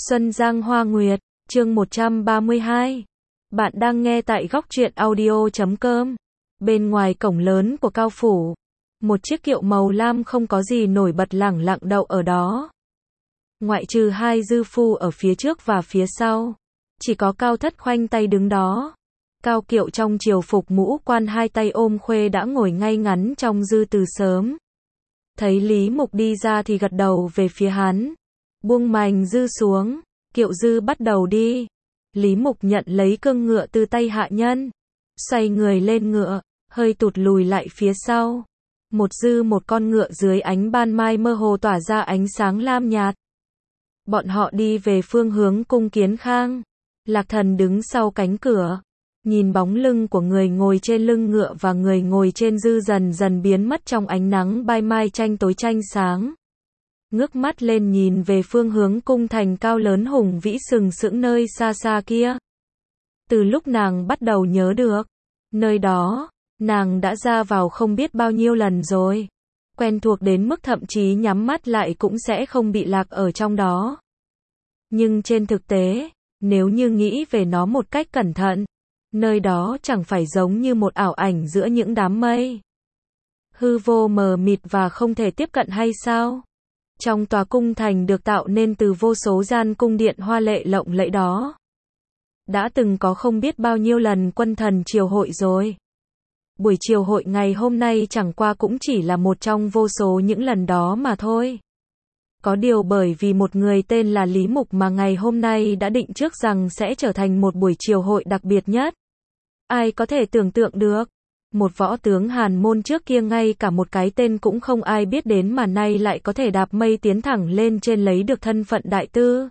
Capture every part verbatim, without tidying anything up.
Xuân Giang Hoa Nguyệt, chương một trăm ba mươi hai. Bạn đang nghe tại góc truyện audio chấm com. Bên ngoài cổng lớn của Cao Phủ, một chiếc kiệu màu lam không có gì nổi bật lẳng lặng đậu ở đó. Ngoại trừ hai dư phu ở phía trước và phía sau, chỉ có Cao Thất khoanh tay đứng đó. Cao Kiệu trong triều phục mũ quan hai tay ôm khuê đã ngồi ngay ngắn trong dư từ sớm. Thấy Lý Mục đi ra thì gật đầu về phía hắn. Buông mành dư xuống, Kiệu dư bắt đầu đi. Lý Mục nhận lấy cương ngựa từ tay hạ nhân, xoay người lên ngựa, hơi tụt lùi lại phía sau. Một dư một con ngựa dưới ánh ban mai mơ hồ tỏa ra ánh sáng lam nhạt. Bọn họ đi về phương hướng cung Kiến Khang. Lạc Thần đứng sau cánh cửa, nhìn bóng lưng của người ngồi trên lưng ngựa và người ngồi trên dư dần dần biến mất trong ánh nắng ban mai tranh tối tranh sáng. Ngước mắt lên nhìn về phương hướng cung thành cao lớn hùng vĩ sừng sững nơi xa xa kia. Từ lúc nàng bắt đầu nhớ được, nơi đó, nàng đã ra vào không biết bao nhiêu lần rồi. Quen thuộc đến mức thậm chí nhắm mắt lại cũng sẽ không bị lạc ở trong đó. Nhưng trên thực tế, nếu như nghĩ về nó một cách cẩn thận, nơi đó chẳng phải giống như một ảo ảnh giữa những đám mây. Hư vô mờ mịt và không thể tiếp cận hay sao? Trong tòa cung thành được tạo nên từ vô số gian cung điện hoa lệ lộng lẫy đó, đã từng có không biết bao nhiêu lần quân thần triều hội rồi. Buổi triều hội ngày hôm nay chẳng qua cũng chỉ là một trong vô số những lần đó mà thôi. Có điều bởi vì một người tên là Lý Mục mà ngày hôm nay đã định trước rằng sẽ trở thành một buổi triều hội đặc biệt nhất. Ai có thể tưởng tượng được, một võ tướng Hàn Môn trước kia ngay cả một cái tên cũng không ai biết đến mà nay lại có thể đạp mây tiến thẳng lên trên lấy được thân phận đại tư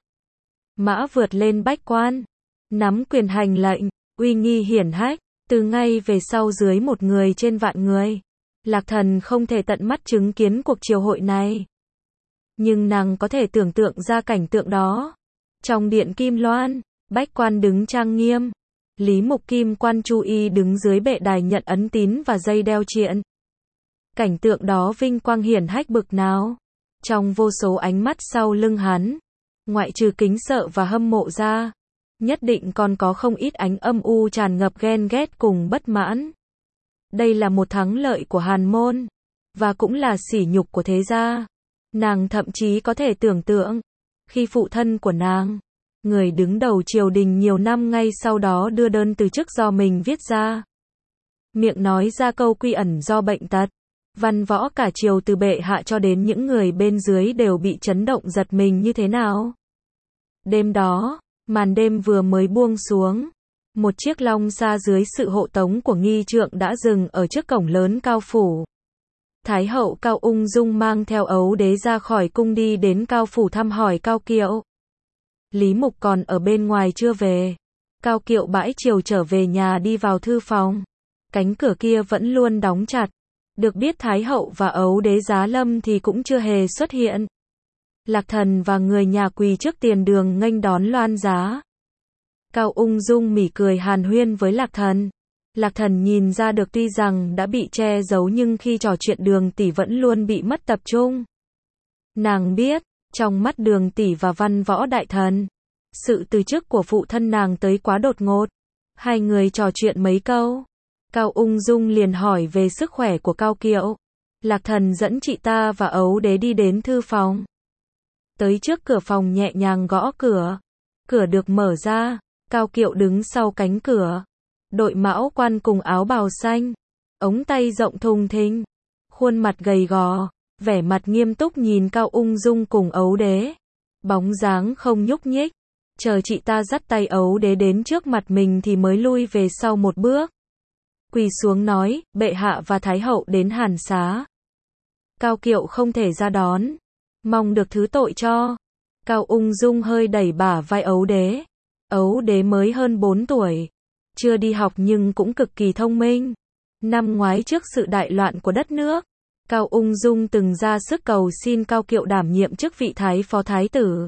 mã vượt lên bách quan, nắm quyền hành lệnh, uy nghi hiển hách, từ ngay về sau dưới một người trên vạn người. Lạc Thần không thể tận mắt chứng kiến cuộc triều hội này, nhưng nàng có thể tưởng tượng ra cảnh tượng đó. Trong điện Kim Loan, bách quan đứng trang nghiêm. Lý Mục Kim Quan Chu Y đứng dưới bệ đài nhận ấn tín và dây đeo triện. Cảnh tượng đó vinh quang hiển hách bực nào. Trong vô số ánh mắt sau lưng hắn, ngoại trừ kính sợ và hâm mộ ra, nhất định còn có không ít ánh âm u tràn ngập ghen ghét cùng bất mãn. Đây là một thắng lợi của Hàn Môn, và cũng là sỉ nhục của thế gia. Nàng thậm chí có thể tưởng tượng, khi phụ thân của nàng, người đứng đầu triều đình nhiều năm ngay sau đó đưa đơn từ chức do mình viết ra, miệng nói ra câu quy ẩn do bệnh tật, văn võ cả triều từ bệ hạ cho đến những người bên dưới đều bị chấn động giật mình như thế nào. Đêm đó, màn đêm vừa mới buông xuống, một chiếc long xa dưới sự hộ tống của nghi trượng đã dừng ở trước cổng lớn Cao Phủ. Thái hậu Cao Ung Dung mang theo ấu đế ra khỏi cung đi đến Cao Phủ thăm hỏi Cao Kiệu. Lý Mục còn ở bên ngoài chưa về. Cao Kiệu bãi chiều trở về nhà đi vào thư phòng. Cánh cửa kia vẫn luôn đóng chặt. Được biết Thái hậu và ấu đế Giá Lâm thì cũng chưa hề xuất hiện. Lạc Thần và người nhà quỳ trước tiền đường nghênh đón loan giá. Cao Ung Dung mỉm cười hàn huyên với Lạc Thần. Lạc Thần nhìn ra được tuy rằng đã bị che giấu nhưng khi trò chuyện Đường tỷ vẫn luôn bị mất tập trung. Nàng biết, trong mắt Đường tỷ và văn võ đại thần, sự từ chức của phụ thân nàng tới quá đột ngột. Hai người trò chuyện mấy câu, Cao Ung Dung liền hỏi về sức khỏe của Cao Kiệu. Lạc Thần dẫn chị ta và ấu đế đi đến thư phòng. Tới trước cửa phòng nhẹ nhàng gõ cửa. Cửa được mở ra, Cao Kiệu đứng sau cánh cửa. Đội mão quan cùng áo bào xanh, ống tay rộng thùng thình, khuôn mặt gầy gò, vẻ mặt nghiêm túc nhìn Cao Ung Dung cùng ấu đế. Bóng dáng không nhúc nhích, chờ chị ta dắt tay ấu đế đến trước mặt mình thì mới lui về sau một bước. Quỳ xuống nói, bệ hạ và thái hậu đến Hàn Xá. Cao Kiệu không thể ra đón, mong được thứ tội cho. Cao Ung Dung hơi đẩy bả vai ấu đế. Ấu đế mới hơn bốn tuổi, chưa đi học nhưng cũng cực kỳ thông minh. Năm ngoái trước sự đại loạn của đất nước, Cao Ung Dung từng ra sức cầu xin Cao Kiệu đảm nhiệm chức vị thái phó thái tử.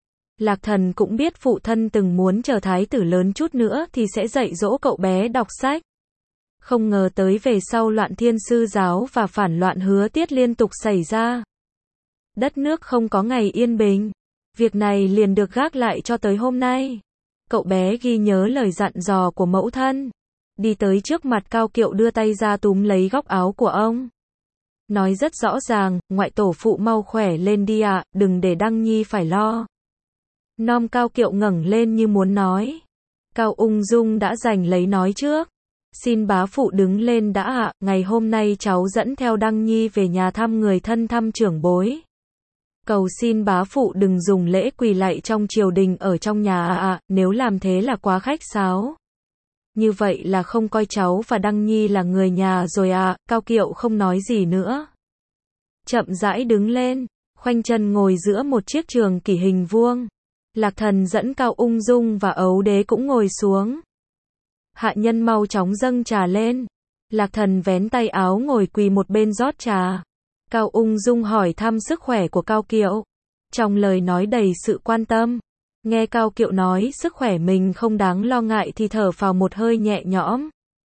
Lạc Thần cũng biết phụ thân từng muốn chờ thái tử lớn chút nữa thì sẽ dạy dỗ cậu bé đọc sách. Không ngờ tới về sau loạn thiên sư giáo và phản loạn Hứa Tiết liên tục xảy ra. Đất nước không có ngày yên bình. Việc này liền được gác lại cho tới hôm nay. Cậu bé ghi nhớ lời dặn dò của mẫu thân. Đi tới trước mặt Cao Kiệu đưa tay ra túm lấy góc áo của ông. Nói rất rõ ràng, ngoại tổ phụ mau khỏe lên đi ạ, đừng để Đăng Nhi phải lo. Nom Cao Kiệu ngẩng lên như muốn nói. Cao Ung Dung đã giành lấy nói trước. Xin bá phụ đứng lên đã ạ, ngày hôm nay cháu dẫn theo Đăng Nhi về nhà thăm người thân thăm trưởng bối. Cầu xin bá phụ đừng dùng lễ quỳ lạy trong triều đình ở trong nhà ạ, à, nếu làm thế là quá khách sáo. Như vậy là không coi cháu và Đăng Nhi là người nhà rồi ạ, à. Cao Kiệu không nói gì nữa. Chậm rãi đứng lên, khoanh chân ngồi giữa một chiếc trường kỷ hình vuông. Lạc Thần dẫn Cao Ung Dung và Ấu Đế cũng ngồi xuống. Hạ nhân mau chóng dâng trà lên. Lạc Thần vén tay áo ngồi quỳ một bên rót trà. Cao Ung Dung hỏi thăm sức khỏe của Cao Kiệu. Trong lời nói đầy sự quan tâm. Nghe Cao Kiệu nói sức khỏe mình không đáng lo ngại thì thở phào một hơi nhẹ nhõm.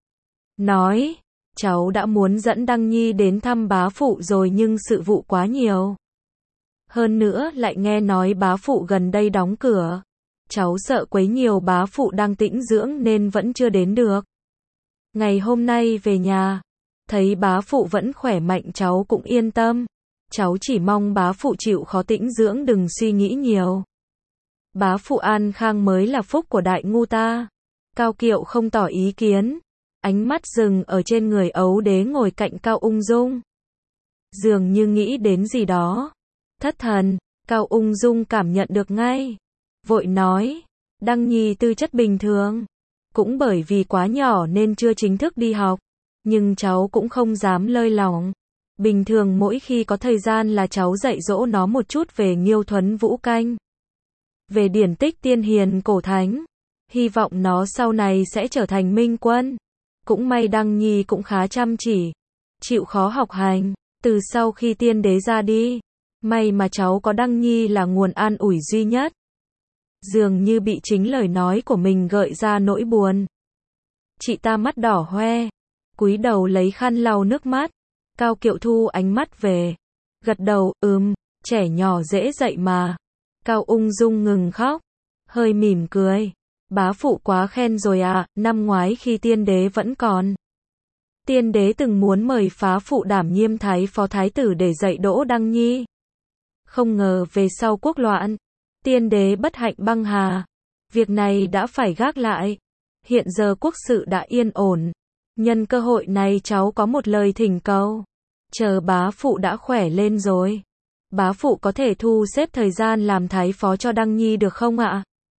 Nói, cháu đã muốn dẫn Đăng Nhi đến thăm bá phụ rồi nhưng sự vụ quá nhiều. Hơn nữa lại nghe nói bá phụ gần đây đóng cửa. Cháu sợ quấy nhiều bá phụ đang tĩnh dưỡng nên vẫn chưa đến được. Ngày hôm nay về nhà, thấy bá phụ vẫn khỏe mạnh cháu cũng yên tâm. Cháu chỉ mong bá phụ chịu khó tĩnh dưỡng đừng suy nghĩ nhiều. Bá phụ an khang mới là phúc của đại ngu ta. Cao Kiệu không tỏ ý kiến. Ánh mắt dừng ở trên người Ấu Đế ngồi cạnh Cao Ung Dung. Dường như nghĩ đến gì đó. Thất thần, Cao Ung Dung cảm nhận được ngay. Vội nói, Đăng Nhi tư chất bình thường. Cũng bởi vì quá nhỏ nên chưa chính thức đi học. Nhưng cháu cũng không dám lơi lỏng. Bình thường mỗi khi có thời gian là cháu dạy dỗ nó một chút về Nghiêu Thuấn Vũ Canh. Về điển tích tiên hiền cổ thánh. Hy vọng nó sau này sẽ trở thành minh quân. Cũng may Đăng Nhi cũng khá chăm chỉ. Chịu khó học hành. Từ sau khi tiên đế ra đi. May mà cháu có Đăng Nhi là nguồn an ủi duy nhất. Dường như bị chính lời nói của mình gợi ra nỗi buồn. Chị ta mắt đỏ hoe. Cúi đầu lấy khăn lau nước mắt. Cao Kiệu thu ánh mắt về. Gật đầu, ừm, trẻ nhỏ dễ dạy mà. Cao Ung Dung ngừng khóc. Hơi mỉm cười. Bá phụ quá khen rồi à, năm ngoái khi tiên đế vẫn còn. Tiên đế từng muốn mời phá phụ đảm nhiệm thái phó thái tử để dạy dỗ Đăng Nhi. Không ngờ về sau quốc loạn, tiên đế bất hạnh băng hà. Việc này đã phải gác lại. Hiện giờ quốc sự đã yên ổn. Nhân cơ hội này cháu có một lời thỉnh cầu. Chờ bá phụ đã khỏe lên rồi. Bá phụ có thể thu xếp thời gian làm thái phó cho Đăng Nhi được không ạ?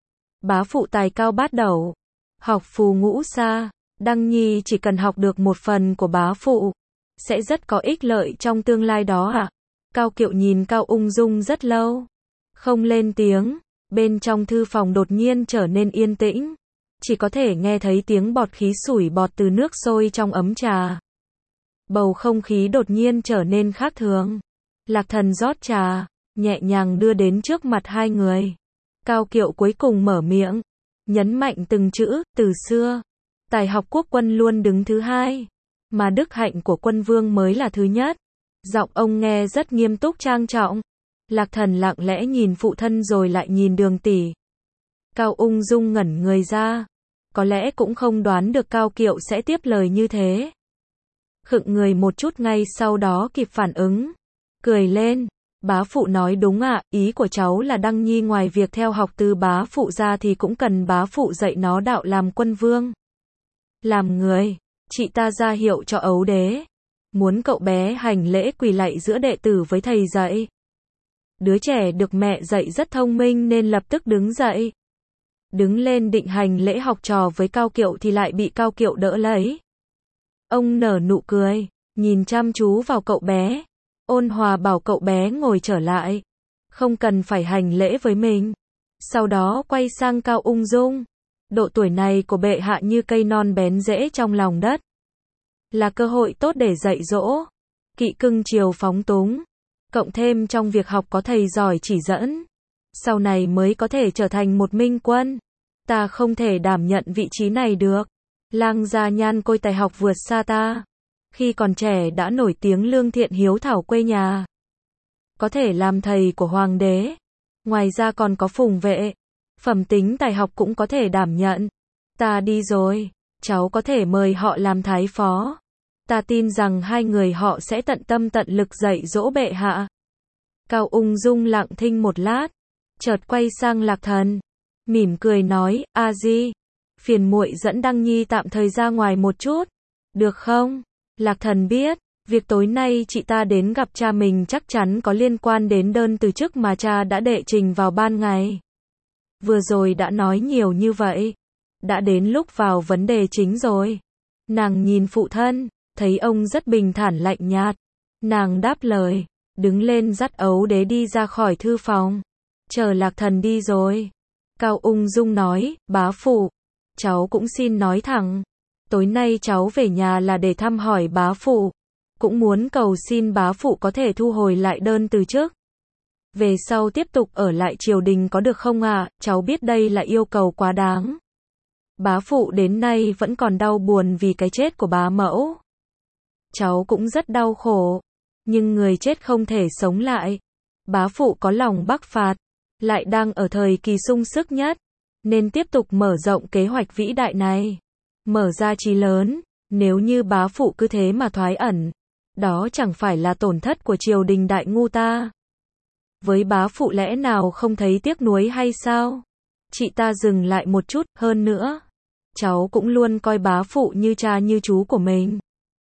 Bá phụ tài cao bát đẩu. Học phù ngũ xa. Đăng Nhi chỉ cần học được một phần của bá phụ. Sẽ rất có ích lợi trong tương lai đó ạ. Cao Kiệu nhìn Cao Ung Dung rất lâu. Không lên tiếng. Bên trong thư phòng đột nhiên trở nên yên tĩnh. Chỉ có thể nghe thấy tiếng bọt khí sủi bọt từ nước sôi trong ấm trà. Bầu không khí đột nhiên trở nên khác thường. Lạc Thần rót trà, nhẹ nhàng đưa đến trước mặt hai người. Cao Kiệu cuối cùng mở miệng, nhấn mạnh từng chữ, từ xưa. Tài học quốc quân luôn đứng thứ hai, mà đức hạnh của quân vương mới là thứ nhất. Giọng ông nghe rất nghiêm túc trang trọng. Lạc Thần lặng lẽ nhìn phụ thân rồi lại nhìn Đường tỷ. Cao Ung Dung ngẩn người ra. Có lẽ cũng không đoán được Cao Kiệu sẽ tiếp lời như thế. Khựng người một chút ngay sau đó kịp phản ứng. Cười lên. Bá phụ nói đúng ạ, ý của cháu là Đăng Nhi ngoài việc theo học từ bá phụ ra thì cũng cần bá phụ dạy nó đạo làm quân vương. Làm người. Chị ta ra hiệu cho Ấu Đế. Muốn cậu bé hành lễ quỳ lạy giữa đệ tử với thầy dạy. Đứa trẻ được mẹ dạy rất thông minh nên lập tức đứng dậy. Đứng lên định hành lễ học trò với Cao Kiệu thì lại bị Cao Kiệu đỡ lấy. Ông nở nụ cười, nhìn chăm chú vào cậu bé. Ôn hòa bảo cậu bé ngồi trở lại. Không cần phải hành lễ với mình. Sau đó quay sang Cao Ung Dung. Độ tuổi này của bệ hạ như cây non bén rễ trong lòng đất. Là cơ hội tốt để dạy dỗ. Kỵ cưng chiều phóng túng. Cộng thêm trong việc học có thầy giỏi chỉ dẫn. Sau này mới có thể trở thành một minh quân. Ta không thể đảm nhận vị trí này được. Lang gia nhan côi tài học vượt xa ta. Khi còn trẻ đã nổi tiếng lương thiện hiếu thảo quê nhà. Có thể làm thầy của hoàng đế. Ngoài ra còn có Phùng Vệ. Phẩm tính tài học cũng có thể đảm nhận. Ta đi rồi. Cháu có thể mời họ làm thái phó. Ta tin rằng hai người họ sẽ tận tâm tận lực dạy dỗ bệ hạ. Cao Ung Dung lặng thinh một lát, chợt quay sang Lạc Thần, mỉm cười nói, A Di, phiền muội dẫn Đăng Nhi tạm thời ra ngoài một chút, được không? Lạc Thần biết, việc tối nay chị ta đến gặp cha mình chắc chắn có liên quan đến đơn từ chức mà cha đã đệ trình vào ban ngày. Vừa rồi đã nói nhiều như vậy, đã đến lúc vào vấn đề chính rồi. Nàng nhìn phụ thân, thấy ông rất bình thản lạnh nhạt. Nàng đáp lời, đứng lên dắt Ấu Đế đi ra khỏi thư phòng. Chờ Lạc Thần đi rồi. Cao Ung Dung nói, bá phụ, cháu cũng xin nói thẳng. Tối nay cháu về nhà là để thăm hỏi bá phụ. Cũng muốn cầu xin bá phụ có thể thu hồi lại đơn từ chức. Về sau tiếp tục ở lại triều đình có được không ạ? À? Cháu biết đây là yêu cầu quá đáng. Bá phụ đến nay vẫn còn đau buồn vì cái chết của bá mẫu. Cháu cũng rất đau khổ. Nhưng người chết không thể sống lại. Bá phụ có lòng bắc phạt, lại đang ở thời kỳ sung sức nhất, nên tiếp tục mở rộng kế hoạch vĩ đại này. Mở ra chí lớn, nếu như bá phụ cứ thế mà thoái ẩn, đó chẳng phải là tổn thất của triều đình đại ngu ta. Với bá phụ lẽ nào không thấy tiếc nuối hay sao? Chị ta dừng lại một chút, hơn nữa. Cháu cũng luôn coi bá phụ như cha như chú của mình.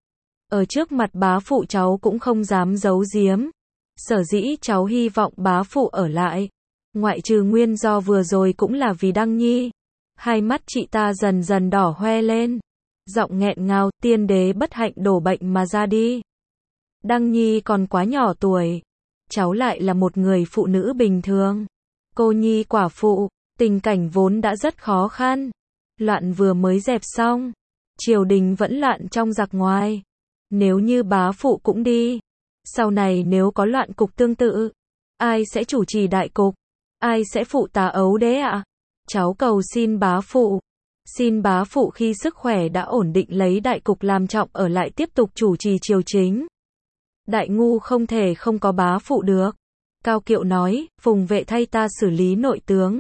Ở trước mặt bá phụ cháu cũng không dám giấu giếm. Sở dĩ cháu hy vọng bá phụ ở lại. Ngoại trừ nguyên do vừa rồi cũng là vì Đăng Nhi. Hai mắt chị ta dần dần đỏ hoe lên. Giọng nghẹn ngào, tiên đế bất hạnh đổ bệnh mà ra đi. Đăng Nhi còn quá nhỏ tuổi. Cháu lại là một người phụ nữ bình thường. Cô nhi quả phụ, tình cảnh vốn đã rất khó khăn. Loạn vừa mới dẹp xong. Triều đình vẫn loạn trong giặc ngoài. Nếu như bá phụ cũng đi. Sau này nếu có loạn cục tương tự. Ai sẽ chủ trì đại cục? Ai sẽ phụ tá Ấu Đế ạ? À? Cháu cầu xin bá phụ. Xin bá phụ khi sức khỏe đã ổn định lấy đại cục làm trọng ở lại tiếp tục chủ trì triều chính. Đại ngu không thể không có bá phụ được. Cao Kiệu nói, Phùng Vệ thay ta xử lý nội tướng.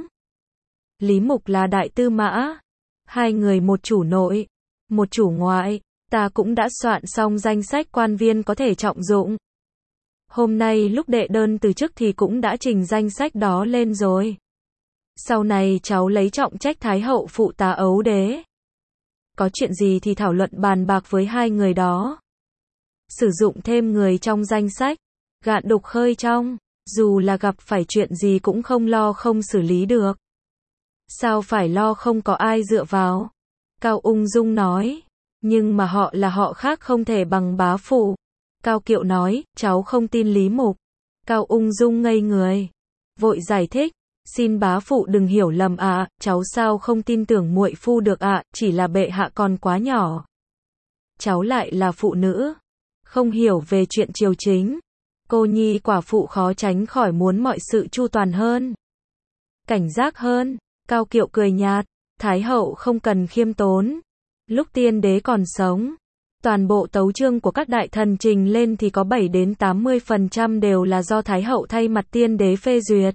Lý Mục là đại tư mã. Hai người một chủ nội, một chủ ngoại. Ta cũng đã soạn xong danh sách quan viên có thể trọng dụng. Hôm nay lúc đệ đơn từ chức thì cũng đã trình danh sách đó lên rồi. Sau này cháu lấy trọng trách Thái hậu phụ tá Ấu Đế. Có chuyện gì thì thảo luận bàn bạc với hai người đó. Sử dụng thêm người trong danh sách. Gạn đục khơi trong. Dù là gặp phải chuyện gì cũng không lo không xử lý được. Sao phải lo không có ai dựa vào? Cao Ung Dung nói. Nhưng mà họ là họ khác không thể bằng bá phụ. Cao Kiệu nói, cháu không tin Lý Mục. Cao Ung Dung ngây người. Vội giải thích, xin bá phụ đừng hiểu lầm ạ, à, cháu sao không tin tưởng muội phu được ạ, à, chỉ là bệ hạ còn quá nhỏ. Cháu lại là phụ nữ, không hiểu về chuyện triều chính. Cô nhi quả phụ khó tránh khỏi muốn mọi sự chu toàn hơn. Cảnh giác hơn, Cao Kiệu cười nhạt, Thái hậu không cần khiêm tốn. Lúc tiên đế còn sống, toàn bộ tấu chương của các đại thần trình lên thì có bảy đến tám mươi phần trăm đều là do Thái hậu thay mặt tiên đế phê duyệt.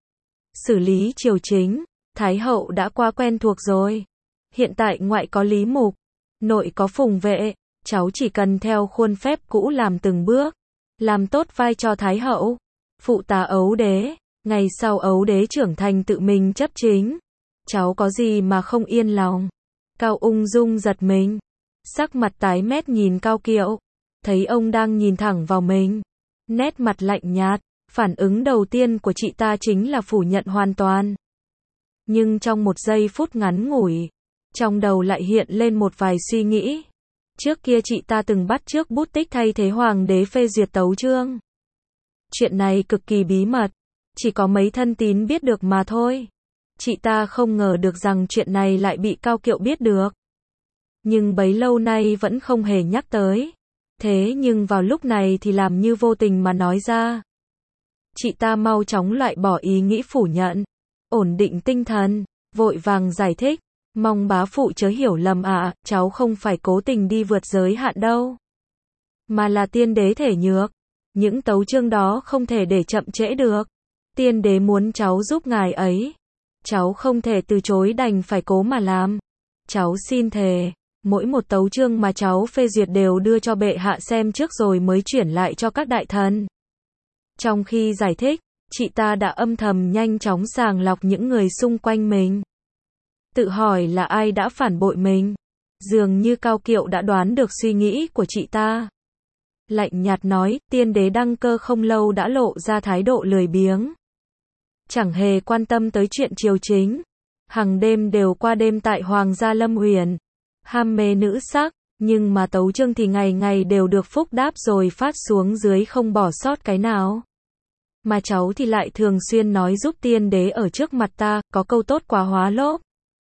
Xử lý triều chính, Thái hậu đã quá quen thuộc rồi. Hiện tại ngoại có Lý Mục, nội có Phùng Vệ, cháu chỉ cần theo khuôn phép cũ làm từng bước, làm tốt vai trò Thái hậu, phụ tá Ấu Đế, ngày sau Ấu Đế trưởng thành tự mình chấp chính. Cháu có gì mà không yên lòng? Cao Ung Dung giật mình, sắc mặt tái mét nhìn Cao Kiệu, thấy ông đang nhìn thẳng vào mình, nét mặt lạnh nhạt, phản ứng đầu tiên của chị ta chính là phủ nhận hoàn toàn. Nhưng trong một giây phút ngắn ngủi, trong đầu lại hiện lên một vài suy nghĩ. Trước kia chị ta từng bắt chước bút tích thay thế hoàng đế phê duyệt tấu chương. Chuyện này cực kỳ bí mật, chỉ có mấy thân tín biết được mà thôi. Chị ta không ngờ được rằng chuyện này lại bị Cao Kiệu biết được. Nhưng bấy lâu nay vẫn không hề nhắc tới. Thế nhưng vào lúc này thì làm như vô tình mà nói ra. Chị ta mau chóng loại bỏ ý nghĩ phủ nhận. Ổn định tinh thần, vội vàng giải thích. Mong bá phụ chớ hiểu lầm ạ, à, cháu không phải cố tình đi vượt giới hạn đâu. Mà là tiên đế thể nhược. Những tấu chương đó không thể để chậm trễ được. tiên đế muốn cháu giúp ngài ấy. Cháu không thể từ chối đành phải cố mà làm. Cháu xin thề, mỗi một tấu chương mà cháu phê duyệt đều đưa cho bệ hạ xem trước rồi mới chuyển lại cho các đại thần. Trong khi giải thích, chị ta đã âm thầm nhanh chóng sàng lọc những người xung quanh mình. Tự hỏi là ai đã phản bội mình. Dường như Cao Kiệu đã đoán được suy nghĩ của chị ta. Lạnh nhạt nói, tiên đế đăng cơ không lâu đã lộ ra thái độ lười biếng. Chẳng hề quan tâm tới chuyện triều chính. Hằng đêm đều qua đêm tại Hoàng gia Lâm Huyền. Ham mê nữ sắc, nhưng mà tấu chương thì ngày ngày đều được phúc đáp rồi phát xuống dưới không bỏ sót cái nào. Mà cháu thì lại thường xuyên nói giúp tiên đế ở trước mặt ta, có câu tốt quá hóa lốp.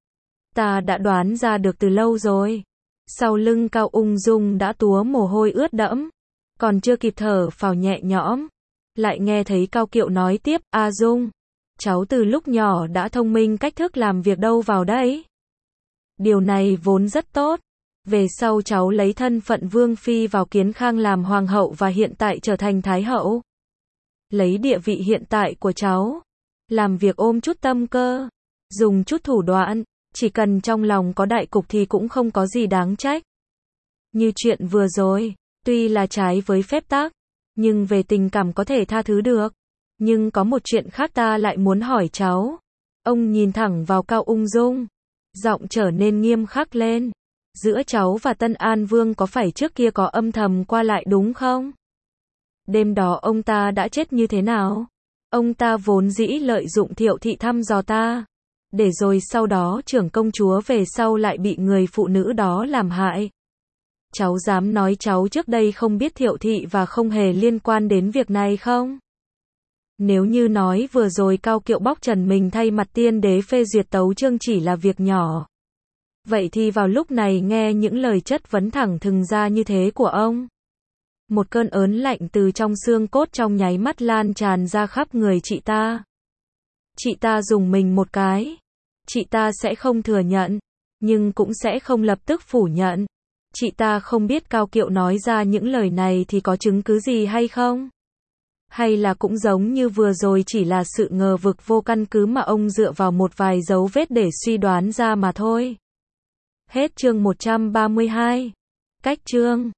Ta đã đoán ra được từ lâu rồi. Sau lưng Cao Ung Dung đã túa mồ hôi ướt đẫm. Còn chưa kịp thở phào nhẹ nhõm. Lại nghe thấy Cao Kiệu nói tiếp, A Dung, cháu từ lúc nhỏ đã thông minh cách thức làm việc đâu vào đấy. Điều này vốn rất tốt. Về sau cháu lấy thân phận Vương Phi vào Kiến Khang làm Hoàng hậu và hiện tại trở thành Thái hậu. Lấy địa vị hiện tại của cháu. Làm việc ôm chút tâm cơ. Dùng chút thủ đoạn. Chỉ cần trong lòng có đại cục thì cũng không có gì đáng trách. Như chuyện vừa rồi. Tuy là trái với phép tắc. Nhưng về tình cảm có thể tha thứ được. Nhưng có một chuyện khác ta lại muốn hỏi cháu. Ông nhìn thẳng vào Cao Ung Dung. Giọng trở nên nghiêm khắc lên. Giữa cháu và Tân An Vương có phải trước kia có âm thầm qua lại đúng không? Đêm đó ông ta đã chết như thế nào? Ông ta vốn dĩ lợi dụng Thiệu thị thăm dò ta. Để rồi sau đó trưởng công chúa về sau lại bị người phụ nữ đó làm hại. Cháu dám nói cháu trước đây không biết Thiệu thị và không hề liên quan đến việc này không? Nếu như nói vừa rồi Cao Kiệu bóc trần mình thay mặt tiên đế phê duyệt tấu chương chỉ là việc nhỏ. Vậy thì vào lúc này nghe những lời chất vấn thẳng thừng ra như thế của ông. Một cơn ớn lạnh từ trong xương cốt trong nháy mắt lan tràn ra khắp người chị ta. Chị ta dùng mình một cái. Chị ta sẽ không thừa nhận, nhưng cũng sẽ không lập tức phủ nhận. Chị ta không biết Cao Kiệu nói ra những lời này thì có chứng cứ gì hay không? Hay là cũng giống như vừa rồi chỉ là sự ngờ vực vô căn cứ mà ông dựa vào một vài dấu vết để suy đoán ra mà thôi. Hết chương một trăm ba mươi hai. Cách chương